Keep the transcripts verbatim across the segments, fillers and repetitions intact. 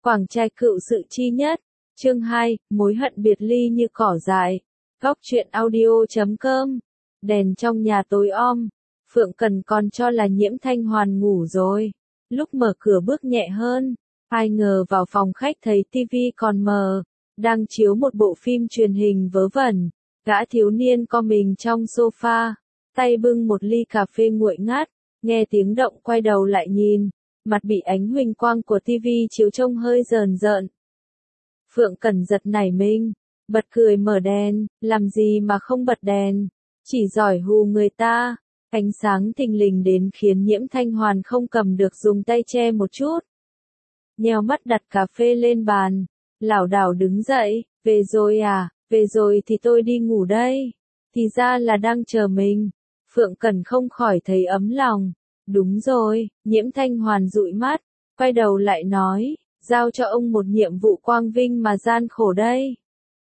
Quảng trai cựu sự chi nhất. Chương hai, mối hận biệt ly như cỏ dại. Góc truyện audio chấm com. Đèn trong nhà tối om. Phượng Cần còn cho là Nhiễm Thanh Hoàn ngủ rồi. Lúc mở cửa bước nhẹ hơn. Ai ngờ vào phòng khách thấy tivi còn mờ. Đang chiếu một bộ phim truyền hình vớ vẩn. Gã thiếu niên co mình trong sofa. Tay bưng một ly cà phê nguội ngát. Nghe tiếng động quay đầu lại nhìn. Mặt bị ánh huỳnh quang của tivi chiếu trông hơi rờn rợn. Phượng Cẩn giật nảy mình, bật cười mở đèn, làm gì mà không bật đèn, chỉ giỏi hù người ta. Ánh sáng thình lình đến khiến Nhiễm Thanh Hoàn không cầm được dùng tay che một chút. Nheo mắt đặt cà phê lên bàn, lảo đảo đứng dậy, về rồi à, về rồi thì tôi đi ngủ đây. Thì ra là đang chờ mình. Phượng Cẩn không khỏi thấy ấm lòng. Đúng rồi, Nhiễm Thanh Hoàn dụi mắt, quay đầu lại nói, giao cho ông một nhiệm vụ quang vinh mà gian khổ đây.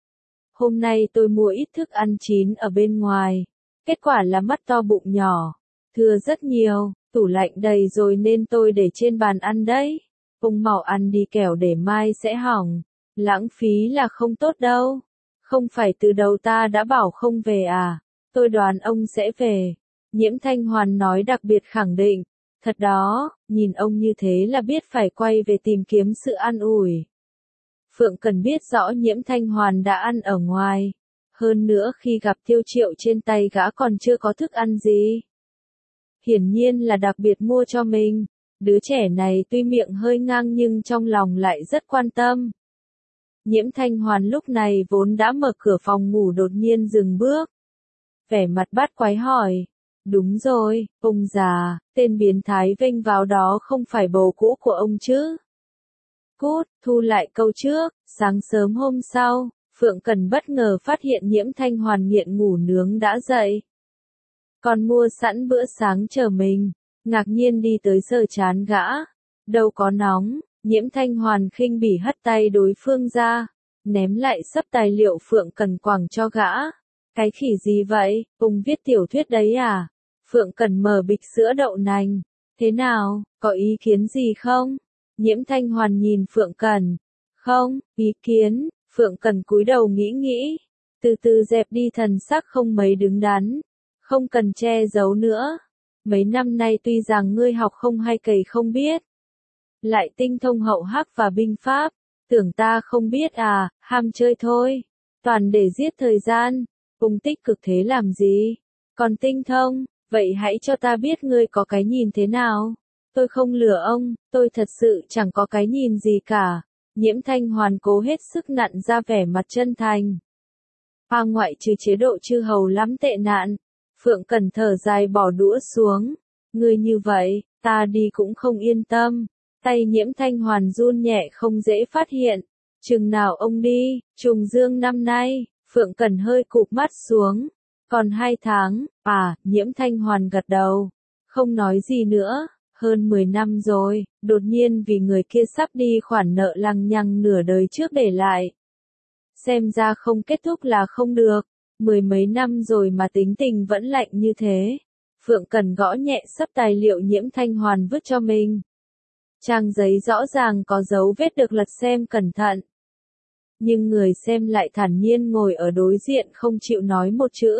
Hôm nay tôi mua ít thức ăn chín ở bên ngoài, kết quả là mắt to bụng nhỏ, thừa rất nhiều, tủ lạnh đầy rồi nên tôi để trên bàn ăn đấy. Ông mau ăn đi kẻo để mai sẽ hỏng, lãng phí là không tốt đâu. Không phải từ đầu ta đã bảo không về à, tôi đoán ông sẽ về. Nhiễm Thanh Hoàn nói đặc biệt khẳng định, thật đó, nhìn ông như thế là biết phải quay về tìm kiếm sự an ủi. Phượng Cần biết rõ Nhiễm Thanh Hoàn đã ăn ở ngoài, hơn nữa khi gặp Tiêu Triệu trên tay gã còn chưa có thức ăn gì. Hiển nhiên là đặc biệt mua cho mình, đứa trẻ này tuy miệng hơi ngang nhưng trong lòng lại rất quan tâm. Nhiễm Thanh Hoàn lúc này vốn đã mở cửa phòng ngủ đột nhiên dừng bước. Vẻ mặt bát quái hỏi. Đúng rồi, ông già, tên biến thái vênh vào đó không phải bầu cũ của ông chứ. Cút, thu lại câu trước. Sáng sớm hôm sau, Phượng Cần bất ngờ phát hiện Nhiễm Thanh Hoàn nghiện ngủ nướng đã dậy. Còn mua sẵn bữa sáng chờ mình, ngạc nhiên đi tới sờ chán gã. Đâu có nóng, Nhiễm Thanh Hoàn khinh bỉ hất tay đối phương ra, ném lại sấp tài liệu Phượng Cần quẳng cho gã. Cái khỉ gì vậy, ông viết tiểu thuyết đấy à? Phượng Cần mở bịch sữa đậu nành. Thế nào, có ý kiến gì không? Nhiễm Thanh Hoàn nhìn Phượng Cần. Không, ý kiến. Phượng Cần cúi đầu nghĩ nghĩ. Từ từ dẹp đi thần sắc không mấy đứng đắn. Không cần che giấu nữa. Mấy năm nay tuy rằng ngươi học không hay cày không biết. Lại tinh thông hậu hắc và binh pháp. Tưởng ta không biết à, ham chơi thôi. Toàn để giết thời gian. Ông tích cực thế làm gì? Còn tinh thông, vậy hãy cho ta biết ngươi có cái nhìn thế nào? Tôi không lừa ông, tôi thật sự chẳng có cái nhìn gì cả. Nhiễm Thanh Hoàn cố hết sức nặn ra vẻ mặt chân thành. Hoa ngoại trừ chế độ chư hầu lắm tệ nạn. Phượng Cần thở dài bỏ đũa xuống. Ngươi như vậy, ta đi cũng không yên tâm. Tay Nhiễm Thanh Hoàn run nhẹ không dễ phát hiện. Chừng nào ông đi, trùng dương năm nay. Phượng Cần hơi cụp mắt xuống. Còn hai tháng, à, Nhiễm Thanh Hoàn gật đầu. Không nói gì nữa, hơn mười năm rồi, đột nhiên vì người kia sắp đi khoản nợ lằng nhằng nửa đời trước để lại. Xem ra không kết thúc là không được, mười mấy năm rồi mà tính tình vẫn lạnh như thế. Phượng Cần gõ nhẹ sấp tài liệu Nhiễm Thanh Hoàn vứt cho mình. Trang giấy rõ ràng có dấu vết được lật xem cẩn thận. Nhưng người xem lại thản nhiên ngồi ở đối diện không chịu nói một chữ.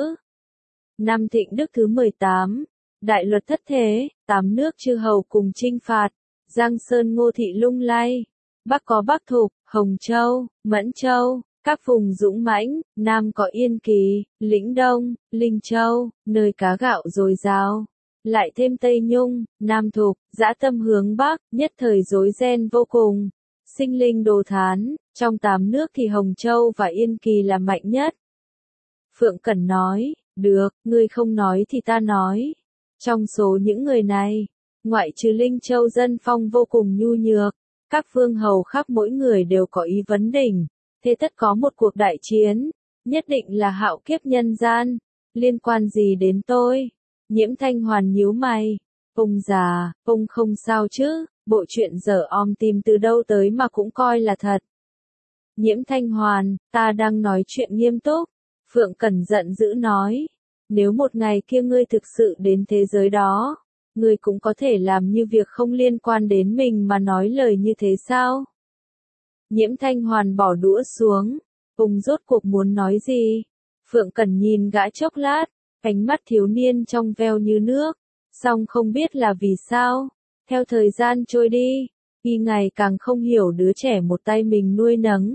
Năm Thịnh Đức thứ mười tám, đại luật thất thế, tám nước chư hầu cùng chinh phạt, Giang Sơn Ngô thị lung lay, Bắc có Bắc Thục, Hồng Châu, Mẫn Châu, các vùng dũng mãnh, Nam có Yên Kỳ, Lĩnh Đông, Linh Châu, nơi cá gạo dồi dào. Lại thêm Tây Nhung, Nam Thục, dã tâm hướng Bắc, nhất thời rối ren vô cùng. Sinh linh đồ thán, trong tám nước thì Hồng Châu và Yên Kỳ là mạnh nhất. Phượng Cẩn nói, được, ngươi không nói thì ta nói. Trong số những người này, ngoại trừ Linh Châu dân phong vô cùng nhu nhược, các vương hầu khác mỗi người đều có ý vấn đỉnh, thế tất có một cuộc đại chiến, nhất định là hạo kiếp nhân gian, liên quan gì đến tôi? Nhiễm Thanh Hoàn nhíu mày, ông già, ông không sao chứ? Bộ chuyện dở om tìm từ đâu tới mà cũng coi là thật. Nhiễm Thanh Hoàn, ta đang nói chuyện nghiêm túc. Phượng Cẩn giận dữ nói. Nếu một ngày kia ngươi thực sự đến thế giới đó, ngươi cũng có thể làm như việc không liên quan đến mình mà nói lời như thế sao? Nhiễm Thanh Hoàn bỏ đũa xuống. Ông rốt cuộc muốn nói gì? Phượng Cẩn nhìn gã chốc lát, ánh mắt thiếu niên trong veo như nước. Song không biết là vì sao. Theo thời gian trôi đi, y ngày càng không hiểu đứa trẻ một tay mình nuôi nấng.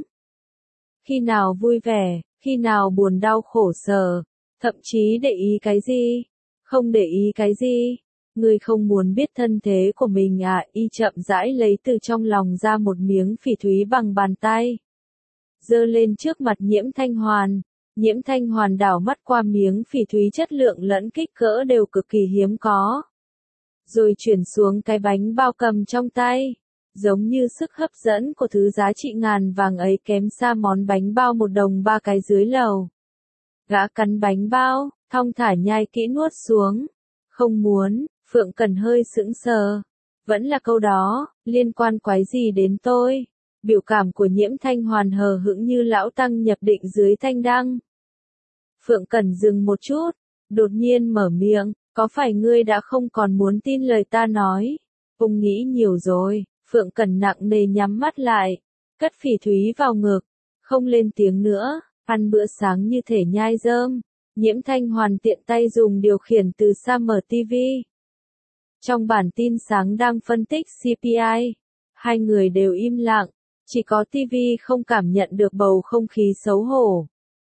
Khi nào vui vẻ, khi nào buồn đau khổ sở, thậm chí để ý cái gì, không để ý cái gì. Ngươi không muốn biết thân thế của mình à? Y chậm rãi lấy từ trong lòng ra một miếng phỉ thúy bằng bàn tay. Giơ lên trước mặt Nhiễm Thanh Hoàn. Nhiễm Thanh Hoàn đảo mắt qua miếng phỉ thúy chất lượng lẫn kích cỡ đều cực kỳ hiếm có. Rồi chuyển xuống cái bánh bao cầm trong tay. Giống như sức hấp dẫn của thứ giá trị ngàn vàng ấy kém xa món bánh bao một đồng ba cái dưới lầu. Gã cắn bánh bao, thong thả nhai kỹ nuốt xuống. Không muốn. Phượng Cẩn hơi sững sờ. Vẫn là câu đó, liên quan quái gì đến tôi? Biểu cảm của Nhiễm Thanh Hoàn hờ hững như lão tăng nhập định dưới thanh đăng. Phượng Cẩn dừng một chút, đột nhiên mở miệng, có phải ngươi đã không còn muốn tin lời ta nói? Ông nghĩ nhiều rồi. Phượng Cẩn nặng nề nhắm mắt lại, cất phỉ thúy vào ngực, không lên tiếng nữa, ăn bữa sáng như thể nhai rơm. Nhiễm Thanh Hoàn tiện tay dùng điều khiển từ xa mở ti vi. Trong bản tin sáng đang phân tích xê pê i, hai người đều im lặng, chỉ có ti vi không cảm nhận được bầu không khí xấu hổ.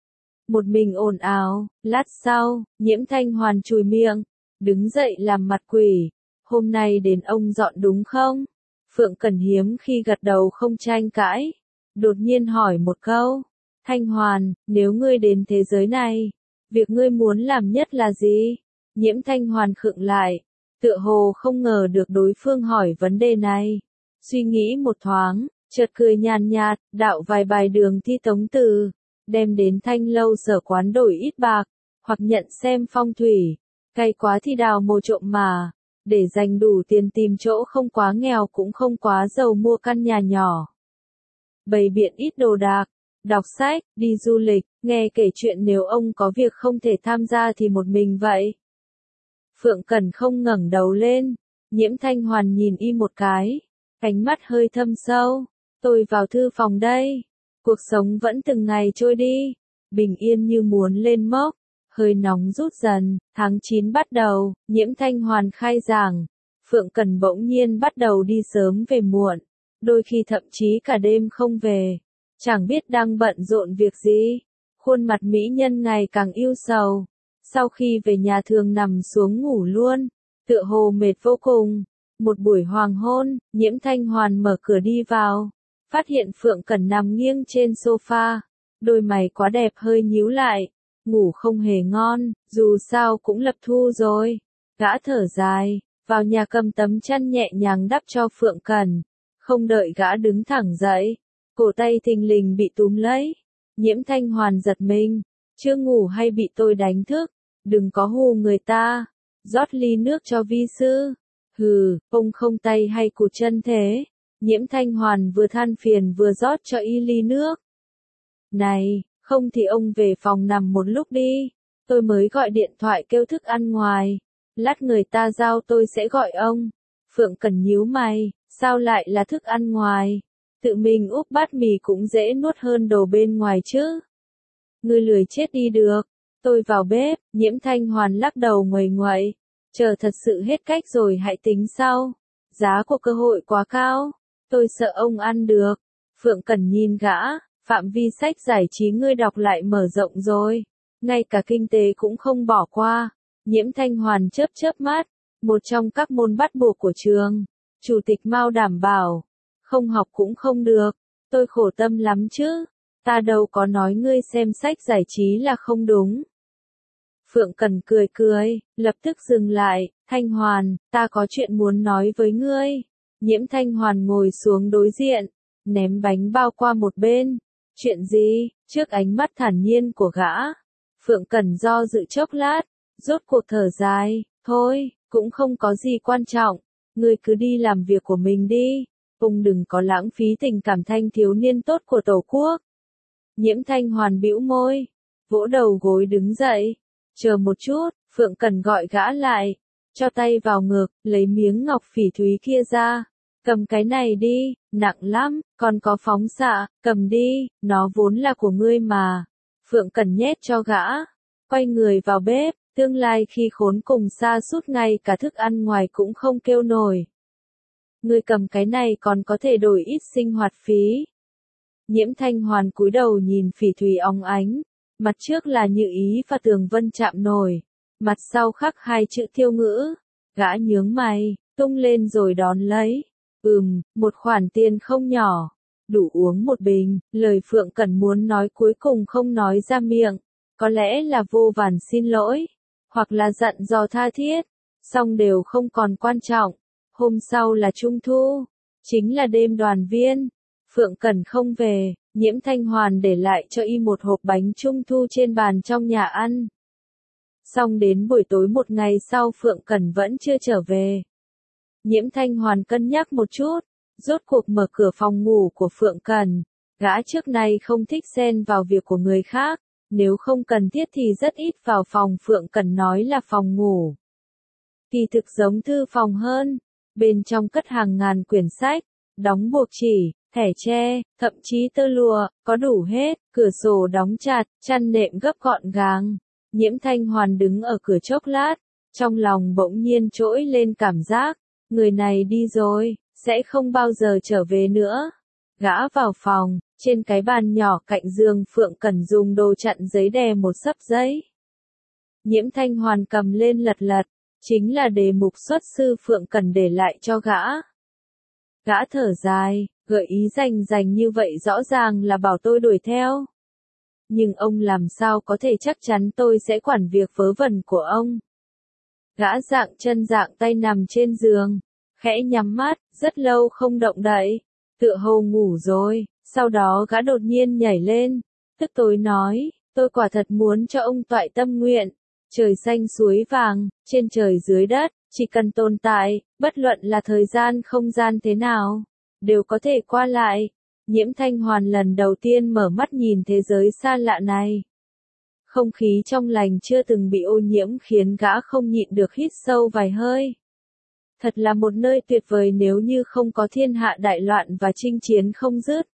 Một mình ồn ào, lát sau, Nhiễm Thanh Hoàn chùi miệng, đứng dậy làm mặt quỷ. Hôm nay đến ông dọn đúng không? Phượng Cẩn hiếm khi gật đầu không tranh cãi. Đột nhiên hỏi một câu. Thanh Hoàn, nếu ngươi đến thế giới này, việc ngươi muốn làm nhất là gì? Nhiễm Thanh Hoàn khựng lại, tựa hồ không ngờ được đối phương hỏi vấn đề này. Suy nghĩ một thoáng, chợt cười nhàn nhạt, đạo vài bài đường thi tống từ, đem đến Thanh Lâu Sở quán đổi ít bạc, hoặc nhận xem phong thủy, cay quá thì đào mồ trộm mà, để dành đủ tiền tìm chỗ không quá nghèo cũng không quá giàu mua căn nhà nhỏ. Bày biện ít đồ đạc, đọc sách, đi du lịch, nghe kể chuyện nếu ông có việc không thể tham gia thì một mình vậy. Phượng Cẩn không ngẩng đầu lên, Nhiễm Thanh Hoàn nhìn y một cái, ánh mắt hơi thâm sâu, tôi vào thư phòng đây. Cuộc sống vẫn từng ngày trôi đi, bình yên như muốn lên mốc, hơi nóng rút dần, tháng chín bắt đầu, Nhiễm Thanh Hoàn khai giảng, Phượng Cẩn bỗng nhiên bắt đầu đi sớm về muộn, đôi khi thậm chí cả đêm không về, chẳng biết đang bận rộn việc gì, khuôn mặt mỹ nhân ngày càng ưu sầu, sau khi về nhà thường nằm xuống ngủ luôn, tựa hồ mệt vô cùng. Một buổi hoàng hôn, Nhiễm Thanh Hoàn mở cửa đi vào, phát hiện Phượng Cẩn nằm nghiêng trên sofa, đôi mày quá đẹp hơi nhíu lại, ngủ không hề ngon, dù sao cũng lập thu rồi. Gã thở dài, vào nhà cầm tấm chăn nhẹ nhàng đắp cho Phượng Cẩn, không đợi gã đứng thẳng dậy, cổ tay thình lình bị túm lấy. Nhiễm Thanh Hoàn giật mình, chưa ngủ hay bị tôi đánh thức, đừng có hù người ta, rót ly nước cho vi sư. Hừ, ông không tay hay cụt chân thế? Nhiễm Thanh Hoàn vừa than phiền vừa rót cho y ly nước. Này, không thì ông về phòng nằm một lúc đi, tôi mới gọi điện thoại kêu thức ăn ngoài, lát người ta giao tôi sẽ gọi ông. Phượng Cẩn nhíu mày, sao lại là thức ăn ngoài? Tự mình úp bát mì cũng dễ nuốt hơn đồ bên ngoài chứ. Ngươi lười chết đi được, tôi vào bếp. Nhiễm Thanh Hoàn lắc đầu nguầy nguậy, chờ thật sự hết cách rồi hãy tính sau, giá của cơ hội quá cao, tôi sợ ông ăn được. Phượng Cẩn nhìn gã, phạm vi sách giải trí ngươi đọc lại mở rộng rồi, ngay cả kinh tế cũng không bỏ qua. Nhiễm Thanh Hoàn chớp chớp mắt, một trong các môn bắt buộc của trường, chủ tịch Mao đảm bảo, không học cũng không được, tôi khổ tâm lắm chứ, ta đâu có nói ngươi xem sách giải trí là không đúng. Phượng Cẩn cười cười, lập tức dừng lại, Thanh Hoàn, ta có chuyện muốn nói với ngươi. Nhiễm Thanh Hoàn ngồi xuống đối diện, ném bánh bao qua một bên. Chuyện gì? Trước ánh mắt thản nhiên của gã, Phượng Cẩn do dự chốc lát, rốt cuộc thở dài, thôi, cũng không có gì quan trọng, ngươi cứ đi làm việc của mình đi, ông đừng có lãng phí tình cảm thanh thiếu niên tốt của Tổ quốc. Nhiễm Thanh Hoàn bĩu môi, vỗ đầu gối đứng dậy. Chờ một chút, Phượng Cẩn gọi gã lại, cho tay vào ngực, lấy miếng ngọc phỉ thúy kia ra, Cầm cái này đi, nặng lắm, còn có phóng xạ, cầm đi, nó vốn là của ngươi mà. Phượng Cẩn nhét cho gã, quay người vào bếp, tương lai khi khốn cùng sa sút ngay cả thức ăn ngoài cũng không kêu nổi. Ngươi cầm cái này còn có thể đổi ít sinh hoạt phí. Nhiễm Thanh Hoàn cúi đầu nhìn phỉ thủy óng ánh, mặt trước là Như Ý và Tường Vân chạm nổi, mặt sau khắc hai chữ Thiêu Ngữ. Gã nhướng mày, tung lên rồi đón lấy. Ừm, một khoản tiền không nhỏ, đủ uống một bình, lời Phượng Cẩn muốn nói cuối cùng không nói ra miệng, có lẽ là vô vàn xin lỗi, hoặc là dặn dò tha thiết, song đều không còn quan trọng. Hôm sau là Trung Thu, chính là đêm đoàn viên. Phượng Cẩn không về, Nhiễm Thanh Hoàn để lại cho y một hộp bánh Trung Thu trên bàn trong nhà ăn. Xong đến buổi tối một ngày sau Phượng Cẩn vẫn chưa trở về. Nhiễm Thanh Hoàn cân nhắc một chút, rốt cuộc mở cửa phòng ngủ của Phượng Cẩn. Gã trước nay không thích xen vào việc của người khác, nếu không cần thiết thì rất ít vào phòng Phượng Cẩn nói là phòng ngủ. Kỳ thực giống thư phòng hơn, bên trong cất hàng ngàn quyển sách, đóng buộc chỉ, thẻ tre, thậm chí tơ lụa, có đủ hết, cửa sổ đóng chặt, chăn nệm gấp gọn gàng. Nhiễm Thanh Hoàn đứng ở cửa chốc lát, trong lòng bỗng nhiên trỗi lên cảm giác, người này đi rồi, sẽ không bao giờ trở về nữa. Gã vào phòng, trên cái bàn nhỏ cạnh giường Phượng Cẩn dùng đồ chặn giấy đè một xấp giấy. Nhiễm Thanh Hoàn cầm lên lật lật, chính là đề mục xuất sư Phượng Cẩn để lại cho gã. Gã thở dài, gợi ý rành rành như vậy rõ ràng là bảo tôi đuổi theo. Nhưng ông làm sao có thể chắc chắn tôi sẽ quản việc vớ vẩn của ông. Gã dạng chân dạng tay nằm trên giường, khẽ nhắm mắt, rất lâu không động đậy, tựa hồ ngủ rồi, sau đó gã đột nhiên nhảy lên, tức tối nói, tôi quả thật muốn cho ông toại tâm nguyện, trời xanh suối vàng, trên trời dưới đất, chỉ cần tồn tại, bất luận là thời gian không gian thế nào, đều có thể qua lại. Nhiễm Thanh Hoàn lần đầu tiên mở mắt nhìn thế giới xa lạ này. Không khí trong lành chưa từng bị ô nhiễm khiến gã không nhịn được hít sâu vài hơi. Thật là một nơi tuyệt vời nếu như không có thiên hạ đại loạn và chinh chiến không dứt.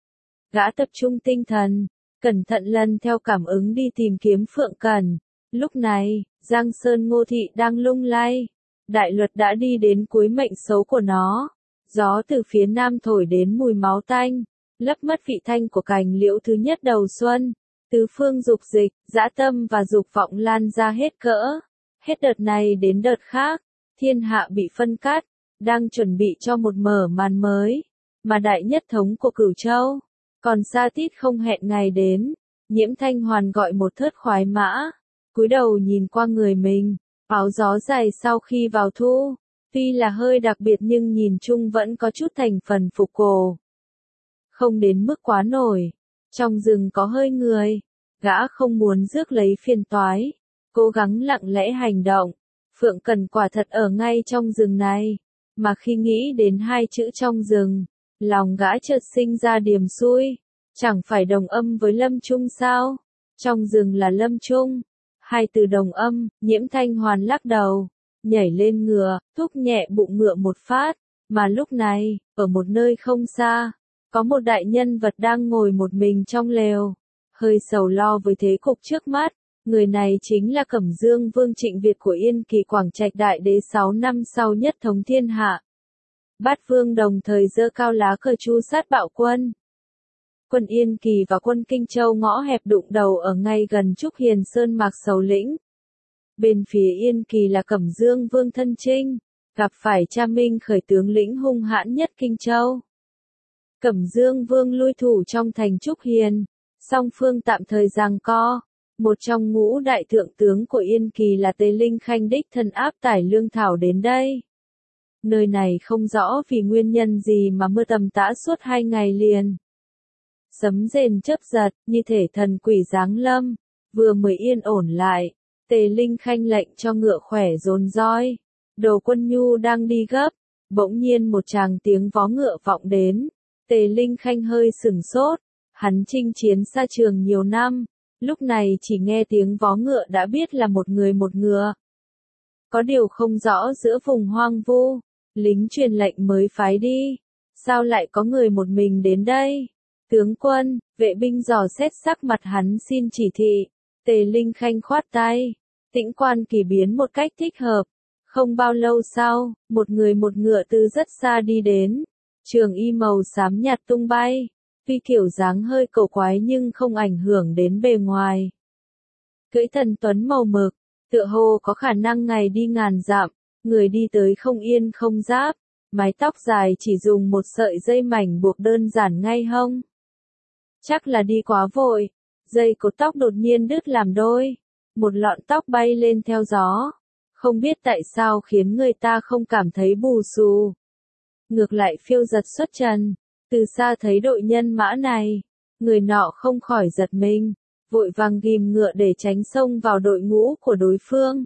Gã tập trung tinh thần, cẩn thận lần theo cảm ứng đi tìm kiếm Phượng Cẩn. Lúc này, Giang Sơn Ngô Thị đang lung lay. Đại Luật đã đi đến cuối mệnh xấu của nó. Gió từ phía nam thổi đến mùi máu tanh, lấp mất vị thanh của cành liễu thứ nhất đầu xuân. Tứ phương dục dịch, dã tâm và dục vọng lan ra hết cỡ. Hết đợt này đến đợt khác, thiên hạ bị phân cắt, đang chuẩn bị cho một mở màn mới, mà đại nhất thống của Cửu Châu. Còn xa tít không hẹn ngày đến, Nhiễm Thanh Hoàn gọi một thớt khoái mã, cúi đầu nhìn qua người mình, áo gió dày sau khi vào thu, tuy là hơi đặc biệt nhưng nhìn chung vẫn có chút thành phần phục cổ. Không đến mức quá nổi, trong rừng có hơi người, gã không muốn rước lấy phiền toái, cố gắng lặng lẽ hành động. Phượng Cẩn quả thật ở ngay trong rừng này, mà khi nghĩ đến hai chữ trong rừng, lòng gã chợt sinh ra điềm xui, chẳng phải đồng âm với Lâm Trung sao? Trong rừng là Lâm Trung, hai từ đồng âm. Nhiễm Thanh Hoàn lắc đầu, nhảy lên ngựa, thúc nhẹ bụng ngựa một phát, mà lúc này, ở một nơi không xa, có một đại nhân vật đang ngồi một mình trong lều, hơi sầu lo với thế cục trước mắt. Người này chính là Cẩm Dương Vương Trịnh Việt của Yên Kỳ Quảng Trạch Đại Đế sáu năm sau nhất thống thiên hạ. Bát Vương đồng thời giơ cao lá cờ chu sát bạo quân. Quân Yên Kỳ và quân Kinh Châu ngõ hẹp đụng đầu ở ngay gần Trúc Hiền Sơn Mạc Sầu Lĩnh. Bên phía Yên Kỳ là Cẩm Dương Vương Thân Trinh, gặp phải Cha Minh khởi tướng lĩnh hung hãn nhất Kinh Châu. Cẩm Dương Vương lui thủ trong thành Trúc Hiền, song phương tạm thời giằng co. Một trong ngũ đại thượng tướng của Yên Kỳ là Tề Linh Khanh đích thân áp tải lương thảo đến đây. Nơi này không rõ vì nguyên nhân gì mà mưa tầm tã suốt hai ngày liền. Sấm rền chớp giật, như thể thần quỷ giáng lâm, vừa mới yên ổn lại. Tề Linh Khanh lệnh cho ngựa khỏe dồn roi. Đồ Quân Nhu đang đi gấp, bỗng nhiên một tràng tiếng vó ngựa vọng đến. Tề Linh Khanh hơi sửng sốt, hắn chinh chiến xa trường nhiều năm. Lúc này chỉ nghe tiếng vó ngựa đã biết là một người một ngựa. Có điều không rõ giữa vùng hoang vu, Lính truyền lệnh mới phái đi. Sao lại có người một mình đến đây? Tướng quân, vệ binh dò xét sắc mặt hắn xin chỉ thị. Tề Linh Khanh khoát tay. Tĩnh Quan Kỳ biến một cách thích hợp. Không bao lâu sau, một người một ngựa từ rất xa đi đến. Trường y màu xám nhạt tung bay. Tuy kiểu dáng hơi cổ quái nhưng không ảnh hưởng đến bề ngoài. Cưỡi thần tuấn màu mực, tựa hồ có khả năng ngày đi ngàn dặm, người đi tới không yên không giáp, mái tóc dài chỉ dùng một sợi dây mảnh buộc đơn giản ngay hông. Chắc là đi quá vội, dây cột tóc đột nhiên đứt làm đôi, một lọn tóc bay lên theo gió, không biết tại sao khiến người ta không cảm thấy bù xù. Ngược lại phiêu giật xuất trần, từ xa thấy đội nhân mã này, người nọ không khỏi giật mình, vội vàng ghim ngựa để tránh xông vào đội ngũ của đối phương.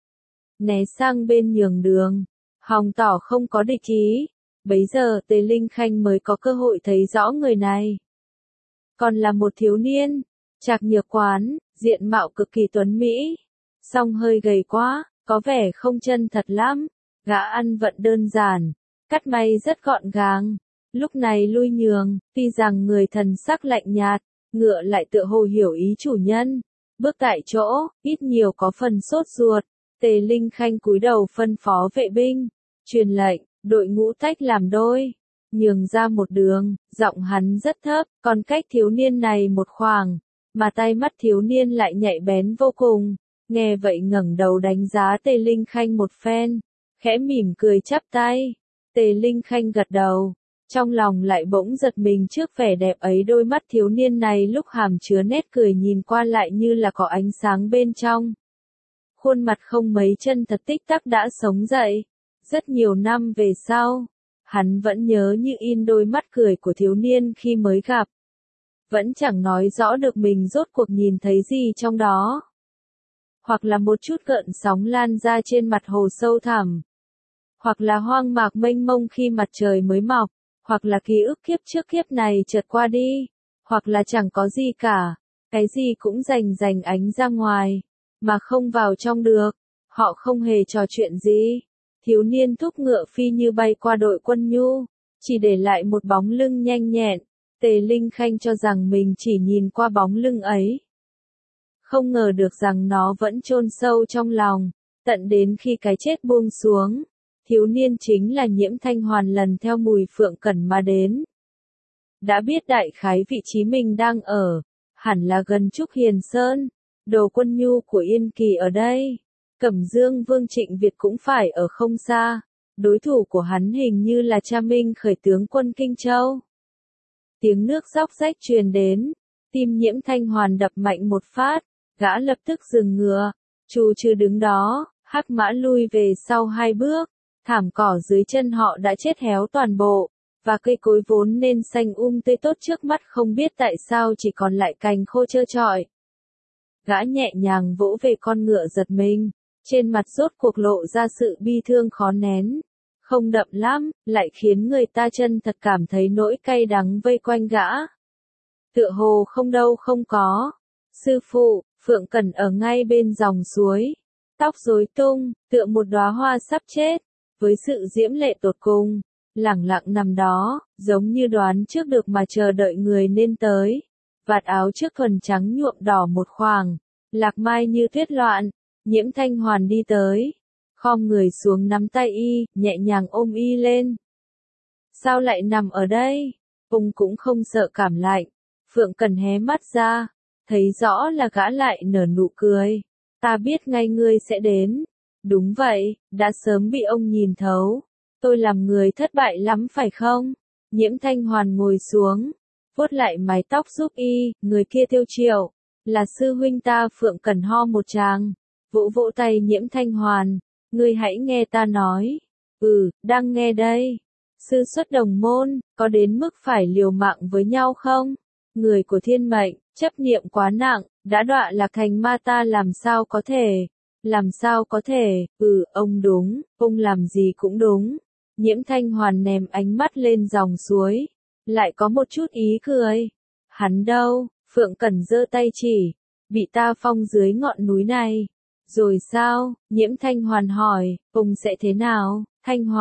Né sang bên nhường đường, hòng tỏ không có địch ý, bấy giờ Tề Linh Khanh mới có cơ hội thấy rõ người này. Còn là một thiếu niên, trạc nhược quán, diện mạo cực kỳ tuấn mỹ, song hơi gầy quá, có vẻ không chân thật lắm, gã ăn vận đơn giản, cắt may rất gọn gàng, lúc này lui nhường, tuy rằng người thần sắc lạnh nhạt, ngựa lại tựa hồ hiểu ý chủ nhân, bước tại chỗ, ít nhiều có phần sốt ruột. Tề Linh Khanh cúi đầu phân phó vệ binh, truyền lệnh, đội ngũ tách làm đôi, nhường ra một đường, giọng hắn rất thấp, còn cách thiếu niên này một khoảng, mà tay mắt thiếu niên lại nhạy bén vô cùng, nghe vậy ngẩng đầu đánh giá Tề Linh Khanh một phen, khẽ mỉm cười chắp tay. Tề Linh Khanh gật đầu, trong lòng lại bỗng giật mình trước vẻ đẹp ấy, đôi mắt thiếu niên này lúc hàm chứa nét cười nhìn qua lại như là có ánh sáng bên trong. Khuôn mặt không mấy chân thật tích tắc đã sống dậy. Rất nhiều năm về sau, hắn vẫn nhớ như in đôi mắt cười của thiếu niên khi mới gặp. Vẫn chẳng nói rõ được mình rốt cuộc nhìn thấy gì trong đó. Hoặc là một chút gợn sóng lan ra trên mặt hồ sâu thẳm. Hoặc là hoang mạc mênh mông khi mặt trời mới mọc. Hoặc là ký ức kiếp trước kiếp này chợt qua đi. Hoặc là chẳng có gì cả. Cái gì cũng rành rành ánh ra ngoài. Mà không vào trong được, họ không hề trò chuyện gì. Thiếu niên thúc ngựa phi như bay qua đội quân nhu, chỉ để lại một bóng lưng nhanh nhẹn. Tề Linh Khanh cho rằng mình chỉ nhìn qua bóng lưng ấy. Không ngờ được rằng nó vẫn chôn sâu trong lòng, tận đến khi cái chết buông xuống. Thiếu niên chính là Nhiễm Thanh Hoàn lần theo mùi phượng cẩn mà đến. Đã biết đại khái vị trí mình đang ở, hẳn là gần Trúc Hiền Sơn. Đồ quân nhu của Yên Kỳ ở đây, Cẩm Dương Vương Trịnh Việt cũng phải ở không xa, đối thủ của hắn hình như là cha Minh khởi tướng quân Kinh Châu. Tiếng nước róc rách truyền đến, tim Nhiễm Thanh Hoàn đập mạnh một phát, gã lập tức dừng ngựa, Trù Trừ đứng đó, hắc mã lui về sau hai bước, thảm cỏ dưới chân họ đã chết héo toàn bộ, và cây cối vốn nên xanh um tươi tốt trước mắt không biết tại sao chỉ còn lại cành khô trơ trọi. Gã nhẹ nhàng vỗ về con ngựa giật mình, trên mặt rốt cuộc lộ ra sự bi thương khó nén. Không đậm lắm, lại khiến người ta chân thật cảm thấy nỗi cay đắng vây quanh gã. Tựa hồ không đâu không có. Sư phụ, Phượng Cẩn ở ngay bên dòng suối. Tóc rối tung, tựa một đóa hoa sắp chết, với sự diễm lệ tột cùng, lẳng lặng nằm đó, giống như đoán trước được mà chờ đợi người nên tới. Vạt áo trước thuần trắng nhuộm đỏ một khoảng, lạc mai như tuyết loạn, Nhiễm Thanh Hoàn đi tới, khom người xuống nắm tay y, nhẹ nhàng ôm y lên. Sao lại nằm ở đây? Ông cũng không sợ cảm lạnh. Phượng Cần hé mắt ra, thấy rõ là gã lại nở nụ cười. Ta biết ngay ngươi sẽ đến. Đúng vậy, đã sớm bị ông nhìn thấu. Tôi làm người thất bại lắm phải không? Nhiễm Thanh Hoàn ngồi xuống, vuốt lại mái tóc giúp y, người kia Tiêu Triệu, là sư huynh ta. Phượng Cẩn ho một tràng, vỗ vỗ tay Nhiễm Thanh Hoàn, ngươi hãy nghe ta nói. Ừ, đang nghe đây. Sư xuất đồng môn, có đến mức phải liều mạng với nhau không? Người của thiên mệnh, chấp niệm quá nặng, đã đọa lạc thành ma, ta làm sao có thể? Làm sao có thể? Ừ, ông đúng, ông làm gì cũng đúng. Nhiễm Thanh Hoàn ném ánh mắt lên dòng suối, lại có một chút ý cười. Hắn đâu? Phượng Cẩn giơ tay chỉ, bị ta phong dưới ngọn núi này. Rồi sao? Nhiễm Thanh Hoàn hỏi, ông sẽ thế nào? Thanh Hoàn,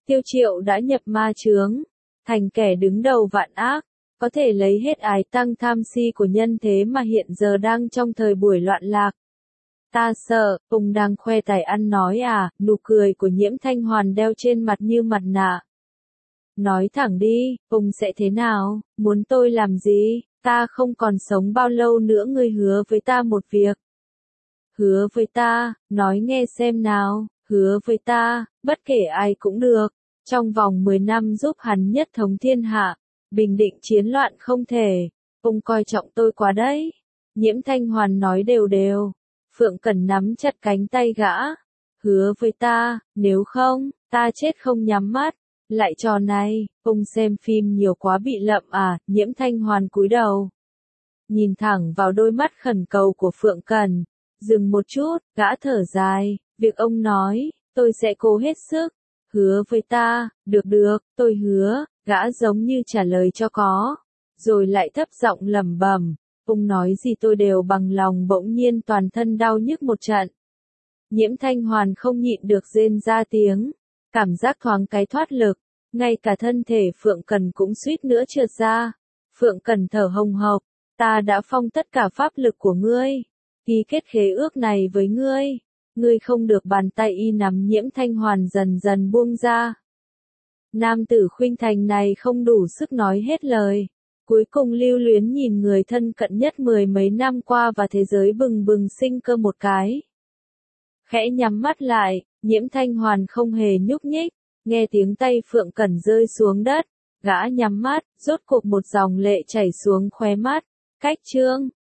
Tiêu Triệu đã nhập ma chướng, thành kẻ đứng đầu vạn ác, có thể lấy hết ái tăng tham si của nhân thế mà hiện giờ đang trong thời buổi loạn lạc. Ta sợ, ông đang khoe tài ăn nói à, nụ cười của Nhiễm Thanh Hoàn đeo trên mặt như mặt nạ. Nói thẳng đi, ông sẽ thế nào, muốn tôi làm gì, ta không còn sống bao lâu nữa, ngươi hứa với ta một việc. Hứa với ta, nói nghe xem nào, hứa với ta, bất kể ai cũng được, trong vòng mười năm giúp hắn nhất thống thiên hạ, bình định chiến loạn không thể, ông coi trọng tôi quá đấy. Nhiễm Thanh Hoàn nói đều đều, Phượng Cẩn nắm chặt cánh tay gã, hứa với ta, nếu không, ta chết không nhắm mắt. Lại trò này, ông xem phim nhiều quá bị lậm à, Nhiễm Thanh Hoàn cúi đầu. Nhìn thẳng vào đôi mắt khẩn cầu của Phượng Cẩn, dừng một chút, gã thở dài, việc ông nói, tôi sẽ cố hết sức, hứa với ta, được được, tôi hứa, gã giống như trả lời cho có, rồi lại thấp giọng lẩm bẩm, ông nói gì tôi đều bằng lòng. Bỗng nhiên toàn thân đau nhức một trận. Nhiễm Thanh Hoàn không nhịn được rên ra tiếng. Cảm giác thoáng cái thoát lực, ngay cả thân thể Phượng Cẩn cũng suýt nữa trượt ra. Phượng Cẩn thở hồng hộc, ta đã phong tất cả pháp lực của ngươi, ký kết khế ước này với ngươi, ngươi không được. Bàn tay y nắm Nhiễm Thanh Hoàn dần dần buông ra. Nam tử khuynh thành này không đủ sức nói hết lời, cuối cùng lưu luyến nhìn người thân cận nhất mười mấy năm qua và thế giới bừng bừng sinh cơ một cái. Khẽ nhắm mắt lại, Nhiễm Thanh Hoàn không hề nhúc nhích, nghe tiếng tay Phượng Cẩn rơi xuống đất, gã nhắm mắt, rốt cuộc một dòng lệ chảy xuống khóe mắt. Cách chương